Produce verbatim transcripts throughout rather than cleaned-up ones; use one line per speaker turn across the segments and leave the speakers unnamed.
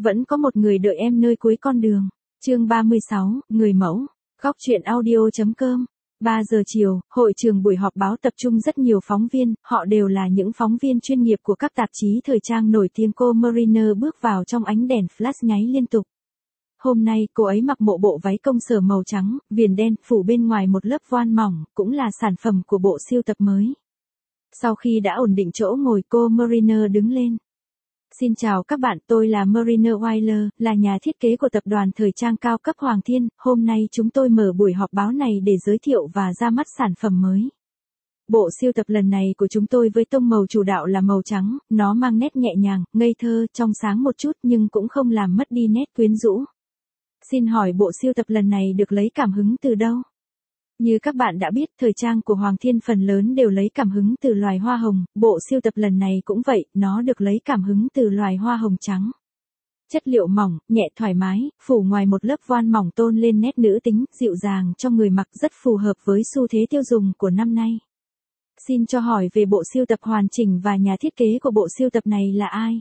Vẫn có một người đợi em nơi cuối con đường. Chương ba mươi sáu, người mẫu. Góc truyện audio.com. ba giờ chiều, hội trường buổi họp báo tập trung rất nhiều phóng viên, họ đều là những phóng viên chuyên nghiệp của các tạp chí thời trang nổi tiếng. Cô Mariner bước vào trong ánh đèn flash nháy liên tục. Hôm nay, cô ấy mặc bộ bộ váy công sở màu trắng, viền đen, phủ bên ngoài một lớp voan mỏng, cũng là sản phẩm của bộ siêu tập mới. Sau khi đã ổn định chỗ ngồi, cô Mariner đứng lên. Xin chào các bạn, tôi là Mariner Weiler, là nhà thiết kế của tập đoàn thời trang cao cấp Hoàng Thiên. Hôm nay chúng tôi mở buổi họp báo này để giới thiệu và ra mắt sản phẩm mới. Bộ siêu tập lần này của chúng tôi với tông màu chủ đạo là màu trắng, nó mang nét nhẹ nhàng, ngây thơ, trong sáng một chút nhưng cũng không làm mất đi nét quyến rũ. Xin hỏi bộ siêu tập lần này được lấy cảm hứng từ đâu? Như các bạn đã biết, thời trang của Hoàng Thiên phần lớn đều lấy cảm hứng từ loài hoa hồng, bộ siêu tập lần này cũng vậy, nó được lấy cảm hứng từ loài hoa hồng trắng. Chất liệu mỏng, nhẹ thoải mái, phủ ngoài một lớp voan mỏng tôn lên nét nữ tính, dịu dàng cho người mặc, rất phù hợp với xu thế tiêu dùng của năm nay. Xin cho hỏi về bộ siêu tập hoàn chỉnh và nhà thiết kế của bộ siêu tập này là ai?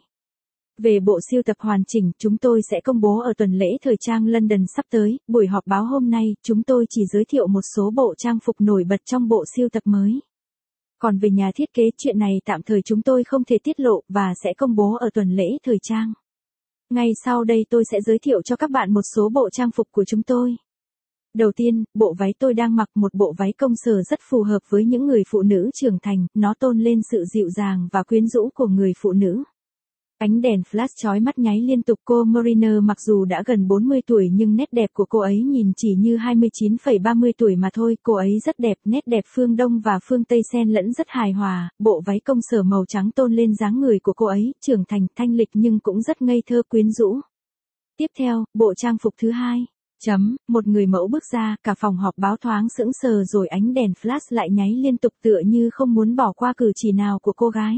Về bộ siêu tập hoàn chỉnh, chúng tôi sẽ công bố ở tuần lễ thời trang London sắp tới. Buổi họp báo hôm nay, chúng tôi chỉ giới thiệu một số bộ trang phục nổi bật trong bộ siêu tập mới. Còn về nhà thiết kế, chuyện này tạm thời chúng tôi không thể tiết lộ và sẽ công bố ở tuần lễ thời trang. Ngay sau đây tôi sẽ giới thiệu cho các bạn một số bộ trang phục của chúng tôi. Đầu tiên, bộ váy tôi đang mặc, một bộ váy công sở rất phù hợp với những người phụ nữ trưởng thành, nó tôn lên sự dịu dàng và quyến rũ của người phụ nữ. Ánh đèn flash chói mắt nháy liên tục. Cô Mariner mặc dù đã gần bốn mươi tuổi nhưng nét đẹp của cô ấy nhìn chỉ như hai mươi chín phẩy ba mươi tuổi mà thôi. Cô ấy rất đẹp, nét đẹp phương Đông và phương Tây xen lẫn rất hài hòa. Bộ váy công sở màu trắng tôn lên dáng người của cô ấy, trưởng thành, thanh lịch nhưng cũng rất ngây thơ quyến rũ. Tiếp theo, bộ trang phục thứ hai. Chấm, một người mẫu bước ra, cả phòng họp báo thoáng sững sờ rồi ánh đèn flash lại nháy liên tục tựa như không muốn bỏ qua cử chỉ nào của cô gái.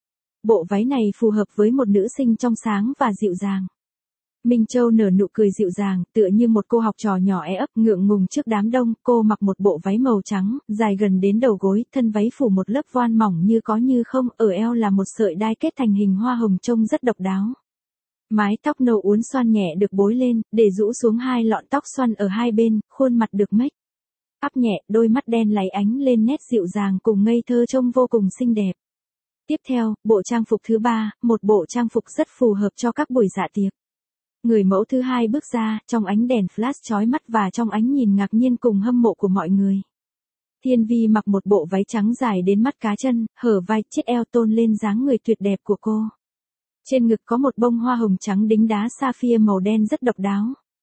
Bộ váy này phù hợp với một nữ sinh trong sáng và dịu dàng. Minh Châu nở nụ cười dịu dàng, tựa như một cô học trò nhỏ e ấp ngượng ngùng trước đám đông. Cô mặc một bộ váy màu trắng, dài gần đến đầu gối, thân váy phủ một lớp voan mỏng như có như không, ở eo là một sợi đai kết thành hình hoa hồng trông rất độc đáo. Mái tóc nâu uốn xoăn nhẹ được bối lên, để rũ xuống hai lọn tóc xoăn ở hai bên, khuôn mặt được make up nhẹ, đôi mắt đen láy ánh lên nét dịu dàng cùng ngây thơ trông vô cùng xinh đẹp. Tiếp theo, bộ trang phục thứ ba, một bộ trang phục rất phù hợp cho các buổi dạ tiệc. Người mẫu thứ hai bước ra, trong ánh đèn flash chói mắt và trong ánh nhìn ngạc nhiên cùng hâm mộ của mọi người. Thiên Vi mặc một bộ váy trắng dài đến mắt cá chân, hở vai, chiếc eo tôn lên dáng người tuyệt đẹp của cô. Trên ngực có một bông hoa hồng trắng đính đá sapphire màu đen rất độc đáo.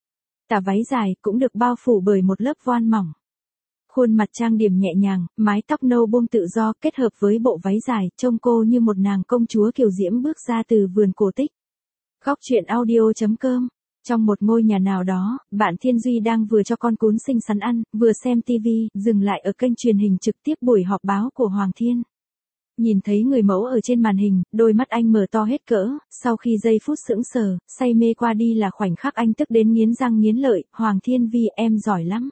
Tà váy dài cũng được bao phủ bởi một lớp voan mỏng. Khuôn mặt trang điểm nhẹ nhàng, mái tóc nâu buông tự do kết hợp với bộ váy dài, trông cô như một nàng công chúa kiều diễm bước ra từ vườn cổ tích. Góc truyện audio.com. Trong một ngôi nhà nào đó, bạn Thiên Duy đang vừa cho con cún xinh xắn ăn, vừa xem tivi, dừng lại ở kênh truyền hình trực tiếp buổi họp báo của Hoàng Thiên. Nhìn thấy người mẫu ở trên màn hình, đôi mắt anh mở to hết cỡ, sau khi giây phút sững sờ, say mê qua đi là khoảnh khắc anh tức đến nghiến răng nghiến lợi. Hoàng Thiên Vi, em giỏi lắm.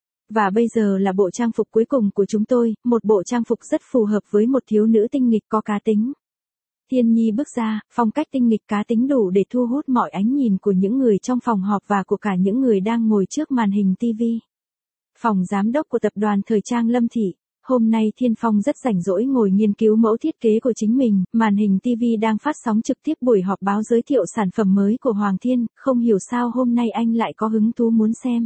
Và bây giờ là bộ trang phục cuối cùng của chúng tôi, một bộ trang phục rất phù hợp với một thiếu nữ tinh nghịch có cá tính. Thiên Nhi bước ra, phong cách tinh nghịch cá tính đủ để thu hút mọi ánh nhìn của những người trong phòng họp và của cả những người đang ngồi trước màn hình tivi. Phòng giám đốc của tập đoàn thời trang Lâm Thị. Hôm nay Thiên Phong rất rảnh rỗi ngồi nghiên cứu mẫu thiết kế của chính mình, màn hình tivi đang phát sóng trực tiếp buổi họp báo giới thiệu sản phẩm mới của Hoàng Thiên, không hiểu sao hôm nay anh lại có hứng thú muốn xem.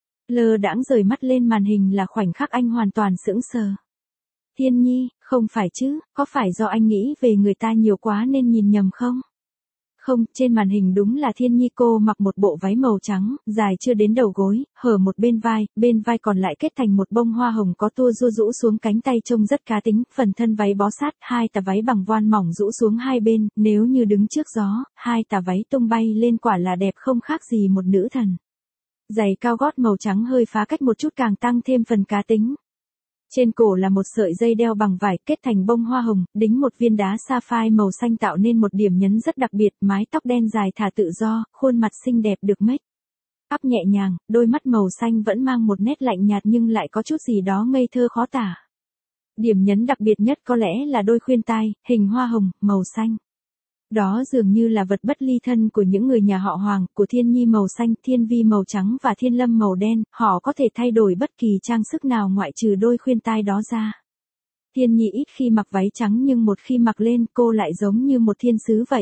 Lơ đãng rời mắt lên màn hình là khoảnh khắc anh hoàn toàn sững sờ. Thiên Nhi, không phải chứ, có phải do anh nghĩ về người ta nhiều quá nên nhìn nhầm không? Không, trên màn hình đúng là Thiên Nhi. Cô mặc một bộ váy màu trắng, dài chưa đến đầu gối, hở một bên vai, bên vai còn lại kết thành một bông hoa hồng có tua rua rũ xuống cánh tay trông rất cá tính, phần thân váy bó sát, hai tà váy bằng voan mỏng rũ xuống hai bên, nếu như đứng trước gió, hai tà váy tung bay lên quả là đẹp không khác gì một nữ thần. Giày cao gót màu trắng hơi phá cách một chút càng tăng thêm phần cá tính. Trên cổ là một sợi dây đeo bằng vải kết thành bông hoa hồng, đính một viên đá sapphire màu xanh tạo nên một điểm nhấn rất đặc biệt. Mái tóc đen dài thả tự do, khuôn mặt xinh đẹp được make up nhẹ nhàng, đôi mắt màu xanh vẫn mang một nét lạnh nhạt nhưng lại có chút gì đó ngây thơ khó tả. Điểm nhấn đặc biệt nhất có lẽ là đôi khuyên tai, hình hoa hồng, màu xanh. Đó dường như là vật bất ly thân của những người nhà họ Hoàng, của Thiên Nhi màu xanh, Thiên Vi màu trắng và Thiên Lâm màu đen, họ có thể thay đổi bất kỳ trang sức nào ngoại trừ đôi khuyên tai đó ra. Thiên Nhi ít khi mặc váy trắng nhưng một khi mặc lên cô lại giống như một thiên sứ vậy.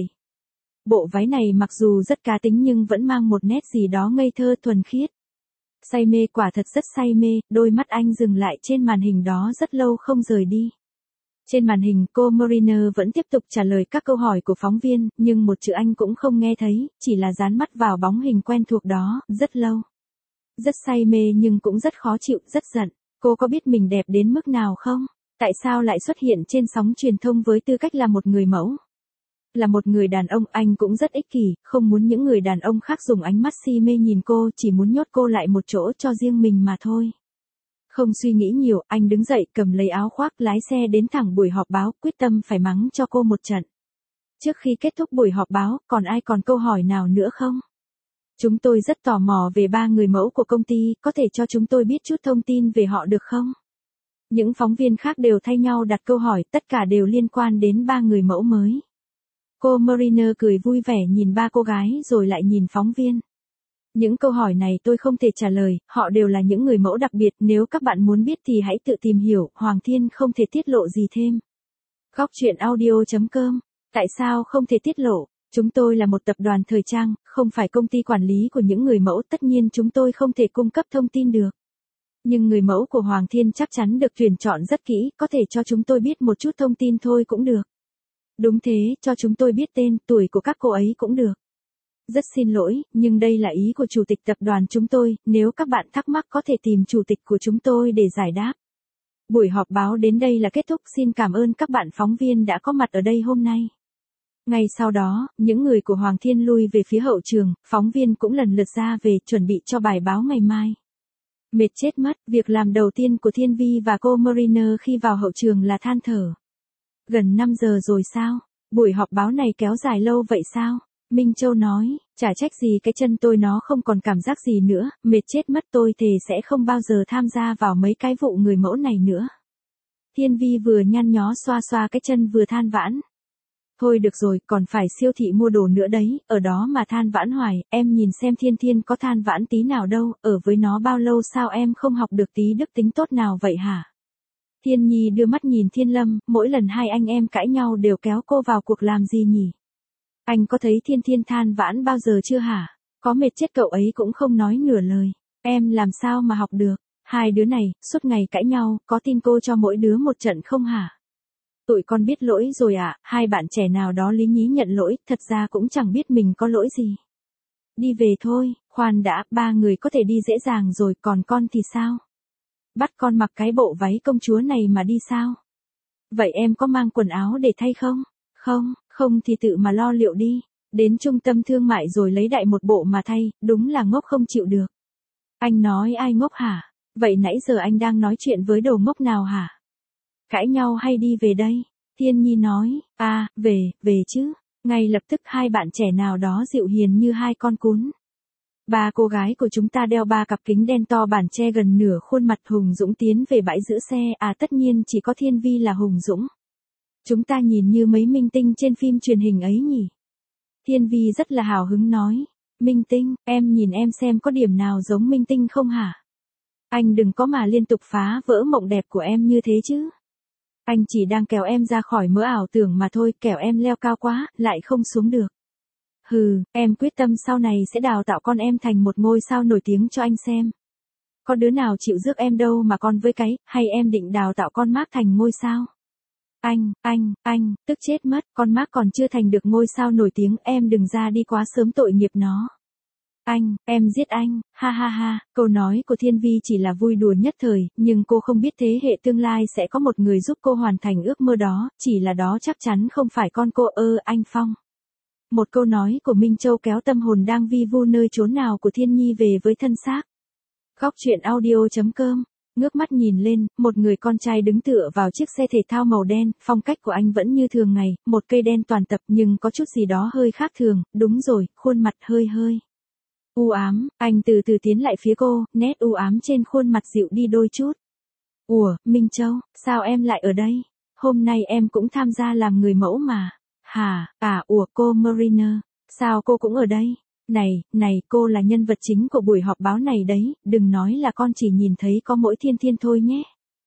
Bộ váy này mặc dù rất cá tính nhưng vẫn mang một nét gì đó ngây thơ thuần khiết. Say mê, quả thật rất say mê, đôi mắt anh dừng lại trên màn hình đó rất lâu không rời đi. Trên màn hình cô Mariner vẫn tiếp tục trả lời các câu hỏi của phóng viên, nhưng một chữ anh cũng không nghe thấy, chỉ là dán mắt vào bóng hình quen thuộc đó, rất lâu. Rất say mê nhưng cũng rất khó chịu, rất giận. Cô có biết mình đẹp đến mức nào không? Tại sao lại xuất hiện trên sóng truyền thông với tư cách là một người mẫu? Là một người đàn ông, anh cũng rất ích kỷ, không muốn những người đàn ông khác dùng ánh mắt si mê nhìn cô, chỉ muốn nhốt cô lại một chỗ cho riêng mình mà thôi. Không suy nghĩ nhiều, anh đứng dậy cầm lấy áo khoác lái xe đến thẳng buổi họp báo, quyết tâm phải mắng cho cô một trận. Trước khi kết thúc buổi họp báo, còn ai còn câu hỏi nào nữa không? Chúng tôi rất tò mò về ba người mẫu của công ty, có thể cho chúng tôi biết chút thông tin về họ được không? Những phóng viên khác đều thay nhau đặt câu hỏi, tất cả đều liên quan đến ba người mẫu mới. Cô Mariner cười vui vẻ nhìn ba cô gái rồi lại nhìn phóng viên. Những câu hỏi này tôi không thể trả lời, họ đều là những người mẫu đặc biệt, nếu các bạn muốn biết thì hãy tự tìm hiểu, Hoàng Thiên không thể tiết lộ gì thêm. Góc truyện audio chấm com. Tại sao không thể tiết lộ? Chúng tôi là một tập đoàn thời trang, không phải công ty quản lý của những người mẫu, tất nhiên chúng tôi không thể cung cấp thông tin được. Nhưng người mẫu của Hoàng Thiên chắc chắn được tuyển chọn rất kỹ, có thể cho chúng tôi biết một chút thông tin thôi cũng được. Đúng thế, cho chúng tôi biết tên, tuổi của các cô ấy cũng được. Rất xin lỗi, nhưng đây là ý của chủ tịch tập đoàn chúng tôi, nếu các bạn thắc mắc có thể tìm chủ tịch của chúng tôi để giải đáp. Buổi họp báo đến đây là kết thúc, xin cảm ơn các bạn phóng viên đã có mặt ở đây hôm nay. Ngay sau đó, những người của Hoàng Thiên lui về phía hậu trường, phóng viên cũng lần lượt ra về chuẩn bị cho bài báo ngày mai. Mệt chết mất, việc làm đầu tiên của Thiên Vi và cô Mariner khi vào hậu trường là than thở. Gần năm giờ rồi sao? Buổi họp báo này kéo dài lâu vậy sao? Minh Châu nói, chả trách gì cái chân tôi nó không còn cảm giác gì nữa, mệt chết mất, tôi thề sẽ không bao giờ tham gia vào mấy cái vụ người mẫu này nữa. Thiên Vi vừa nhăn nhó xoa xoa cái chân vừa than vãn. Thôi được rồi, còn phải siêu thị mua đồ nữa đấy, ở đó mà than vãn hoài, em nhìn xem Thiên Thiên có than vãn tí nào đâu, ở với nó bao lâu sao em không học được tí đức tính tốt nào vậy hả? Thiên Nhi đưa mắt nhìn Thiên Lâm, mỗi lần hai anh em cãi nhau đều kéo cô vào cuộc làm gì nhỉ? Anh có thấy Thiên Thiên than vãn bao giờ chưa hả? Có mệt chết cậu ấy cũng không nói nửa lời. Em làm sao mà học được? Hai đứa này, suốt ngày cãi nhau, có tin cô cho mỗi đứa một trận không hả? Tụi con biết lỗi rồi ạ, à? Hai bạn trẻ nào đó lý nhí nhận lỗi, thật ra cũng chẳng biết mình có lỗi gì. Đi về thôi, khoan đã, ba người có thể đi dễ dàng rồi, còn con thì sao? Bắt con mặc cái bộ váy công chúa này mà đi sao? Vậy em có mang quần áo để thay không? Không, không thì tự mà lo liệu đi. Đến trung tâm thương mại rồi lấy đại một bộ mà thay, đúng là ngốc không chịu được. Anh nói ai ngốc hả? Vậy nãy giờ anh đang nói chuyện với đồ ngốc nào hả? Cãi nhau hay đi về đây? Thiên Nhi nói, à, về, về chứ. Ngay lập tức hai bạn trẻ nào đó dịu hiền như hai con cún. Ba cô gái của chúng ta đeo ba cặp kính đen to bản che gần nửa khuôn mặt. Hùng Dũng tiến về bãi giữ xe, à tất nhiên chỉ có Thiên Vi là Hùng Dũng. Chúng ta nhìn như mấy minh tinh trên phim truyền hình ấy nhỉ? Thiên Vi rất là hào hứng nói, minh tinh, em nhìn em xem có điểm nào giống minh tinh không hả? Anh đừng có mà liên tục phá vỡ mộng đẹp của em như thế chứ. Anh chỉ đang kéo em ra khỏi mớ ảo tưởng mà thôi, kẻo em leo cao quá, lại không xuống được. Hừ, em quyết tâm sau này sẽ đào tạo con em thành một ngôi sao nổi tiếng cho anh xem. Có đứa nào chịu rước em đâu mà con với cái, hay em định đào tạo con Mark thành ngôi sao? Anh, anh, anh, tức chết mất, con Mark còn chưa thành được ngôi sao nổi tiếng, em đừng ra đi quá sớm, tội nghiệp nó. Anh, em giết anh, ha ha ha, câu nói của Thiên Vi chỉ là vui đùa nhất thời, nhưng cô không biết thế hệ tương lai sẽ có một người giúp cô hoàn thành ước mơ đó, chỉ là đó chắc chắn không phải con cô. Ơ anh Phong. Một câu nói của Minh Châu kéo tâm hồn đang vi vu nơi chốn nào của Thiên Nhi về với thân xác. Góc truyện audio chấm com. Ngước mắt nhìn lên, một người con trai đứng tựa vào chiếc xe thể thao màu đen, phong cách của anh vẫn như thường ngày, một cây đen toàn tập nhưng có chút gì đó hơi khác thường, đúng rồi, khuôn mặt hơi hơi u ám, anh từ từ tiến lại phía cô, nét u ám trên khuôn mặt dịu đi đôi chút. Ủa, Minh Châu, sao em lại ở đây? Hôm nay em cũng tham gia làm người mẫu mà. Hả, à, ủa cô Mariner, sao cô cũng ở đây? Này, này, cô là nhân vật chính của buổi họp báo này đấy, đừng nói là con chỉ nhìn thấy có mỗi Thiên Thiên thôi nhé.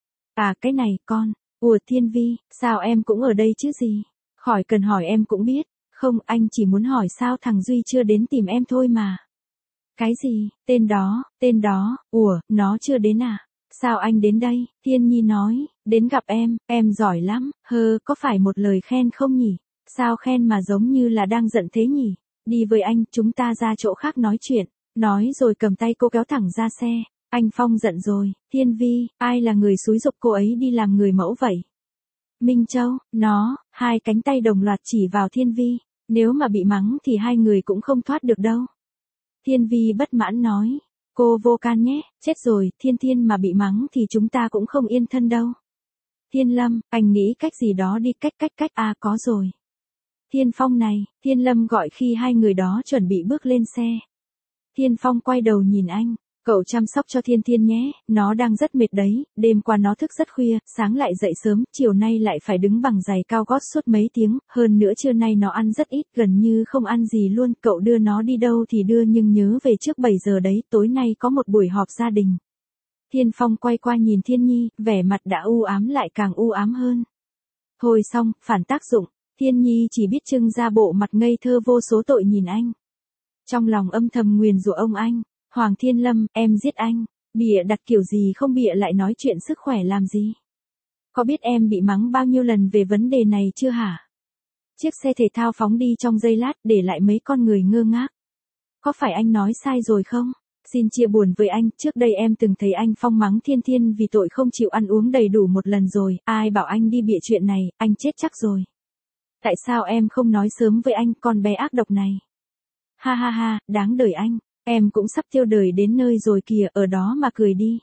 À cái này, con, ủa Thiên Vi, sao em cũng ở đây chứ gì? Khỏi cần hỏi em cũng biết, không anh chỉ muốn hỏi sao thằng Duy chưa đến tìm em thôi mà. Cái gì, tên đó, tên đó, ủa, nó chưa đến à? Sao anh đến đây? Thiên Nhi nói, đến gặp em, em giỏi lắm, hơ, có phải một lời khen không nhỉ? Sao khen mà giống như là đang giận thế nhỉ? Đi với anh, chúng ta ra chỗ khác nói chuyện. Nói rồi cầm tay cô kéo thẳng ra xe. Anh Phong giận rồi, Thiên Vi, ai là người xúi giục cô ấy đi làm người mẫu vậy? Minh Châu, nó, hai cánh tay đồng loạt chỉ vào Thiên Vi. Nếu mà bị mắng thì hai người cũng không thoát được đâu. Thiên Vi bất mãn nói. Cô vô can nhé, chết rồi, Thiên Thiên mà bị mắng thì chúng ta cũng không yên thân đâu. Thiên Lâm, anh nghĩ cách gì đó đi, cách cách cách à có rồi. Thiên Phong này, Thiên Lâm gọi khi hai người đó chuẩn bị bước lên xe. Thiên Phong quay đầu nhìn anh, cậu chăm sóc cho Thiên Thiên nhé, nó đang rất mệt đấy, đêm qua nó thức rất khuya, sáng lại dậy sớm, chiều nay lại phải đứng bằng giày cao gót suốt mấy tiếng, hơn nữa trưa nay nó ăn rất ít, gần như không ăn gì luôn, cậu đưa nó đi đâu thì đưa nhưng nhớ về trước bảy giờ đấy, tối nay có một buổi họp gia đình. Thiên Phong quay qua nhìn Thiên Nhi, vẻ mặt đã u ám lại càng u ám hơn. Thôi xong, phản tác dụng. Thiên Nhi chỉ biết trưng ra bộ mặt ngây thơ vô số tội nhìn anh. Trong lòng âm thầm nguyền rủa ông anh, Hoàng Thiên Lâm, em giết anh, bịa đặt kiểu gì không bịa lại nói chuyện sức khỏe làm gì. Có biết em bị mắng bao nhiêu lần về vấn đề này chưa hả? Chiếc xe thể thao phóng đi trong giây lát để lại mấy con người ngơ ngác. Có phải anh nói sai rồi không? Xin chia buồn với anh, trước đây em từng thấy anh Phong mắng Thiên Thiên vì tội không chịu ăn uống đầy đủ một lần rồi, ai bảo anh đi bịa chuyện này, anh chết chắc rồi. Tại sao em không nói sớm với anh, con bé ác độc này? Ha ha ha, đáng đời anh, em cũng sắp tiêu đời đến nơi rồi kìa, ở đó mà cười đi.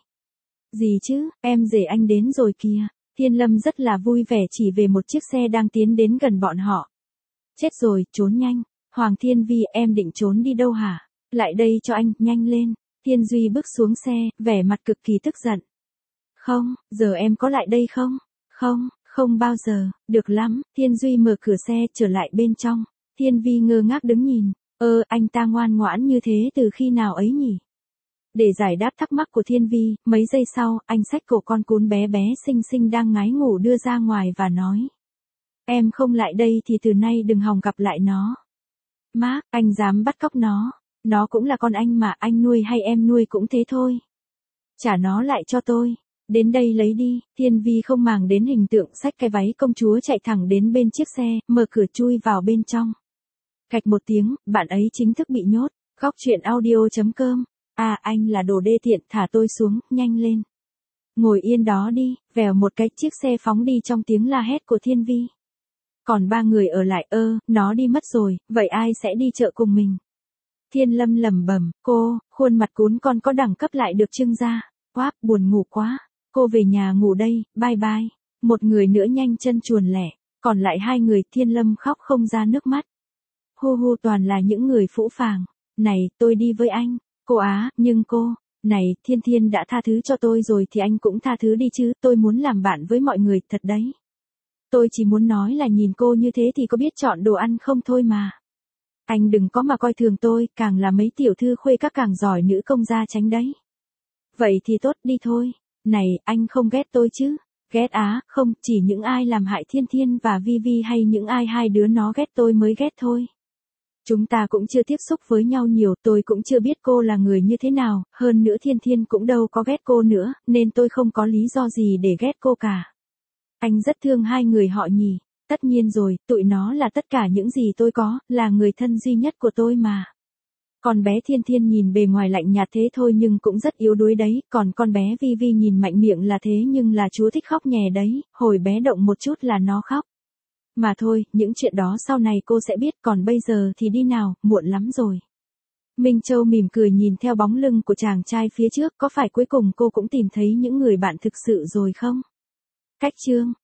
Gì chứ, em rể anh đến rồi kìa. Thiên Lâm rất là vui vẻ chỉ về một chiếc xe đang tiến đến gần bọn họ. Chết rồi, trốn nhanh. Hoàng Thiên Vi, em định trốn đi đâu hả? Lại đây cho anh, nhanh lên. Thiên Duy bước xuống xe, vẻ mặt cực kỳ tức giận. Không, giờ em có lại đây không? Không. Không bao giờ, được lắm, Thiên Duy mở cửa xe trở lại bên trong. Thiên Vi ngơ ngác đứng nhìn, ơ anh ta ngoan ngoãn như thế từ khi nào ấy nhỉ? Để giải đáp thắc mắc của Thiên Vi, mấy giây sau, anh xách cổ con cún bé bé xinh xinh đang ngái ngủ đưa ra ngoài và nói. Em không lại đây thì từ nay đừng hòng gặp lại nó. Má, anh dám bắt cóc nó, nó cũng là con anh mà, anh nuôi hay em nuôi cũng thế thôi. Trả nó lại cho tôi. Đến đây lấy đi, Thiên Vi không màng đến hình tượng xách cái váy công chúa chạy thẳng đến bên chiếc xe, mở cửa chui vào bên trong. Cạch một tiếng, bạn ấy chính thức bị nhốt. Góc truyện audio chấm com. À anh là đồ đê tiện, thả tôi xuống, nhanh lên. Ngồi yên đó đi, vèo một cái chiếc xe phóng đi trong tiếng la hét của Thiên Vi. Còn ba người ở lại, ơ, nó đi mất rồi, vậy ai sẽ đi chợ cùng mình? Thiên Lâm lẩm bẩm, cô, khuôn mặt cún con có đẳng cấp lại được trưng ra. Quá, buồn ngủ quá. Cô về nhà ngủ đây, bye bye. Một người nữa nhanh chân chuồn lẻ, còn lại hai người, Thiên Lâm khóc không ra nước mắt. Hu hu toàn là những người phũ phàng. Này, tôi đi với anh. Cô á, nhưng cô, này, Thiên Thiên đã tha thứ cho tôi rồi thì anh cũng tha thứ đi chứ, tôi muốn làm bạn với mọi người, thật đấy. Tôi chỉ muốn nói là nhìn cô như thế thì có biết chọn đồ ăn không thôi mà. Anh đừng có mà coi thường tôi, càng là mấy tiểu thư khuê các càng giỏi nữ công gia tránh đấy. Vậy thì tốt, đi thôi. Này, anh không ghét tôi chứ? Ghét á, không, chỉ những ai làm hại Thiên Thiên và Vi Vi hay những ai hai đứa nó ghét tôi mới ghét thôi. Chúng ta cũng chưa tiếp xúc với nhau nhiều, tôi cũng chưa biết cô là người như thế nào, hơn nữa Thiên Thiên cũng đâu có ghét cô nữa, nên tôi không có lý do gì để ghét cô cả. Anh rất thương hai người họ nhỉ, tất nhiên rồi, tụi nó là tất cả những gì tôi có, là người thân duy nhất của tôi mà. Con bé Thiên Thiên nhìn bề ngoài lạnh nhạt thế thôi nhưng cũng rất yếu đuối đấy, còn con bé Vi Vi nhìn mạnh miệng là thế nhưng là chúa thích khóc nhè đấy, hồi bé động một chút là nó khóc. Mà thôi, những chuyện đó sau này cô sẽ biết, còn bây giờ thì đi nào, muộn lắm rồi. Minh Châu mỉm cười nhìn theo bóng lưng của chàng trai phía trước, có phải cuối cùng cô cũng tìm thấy những người bạn thực sự rồi không? Cách chương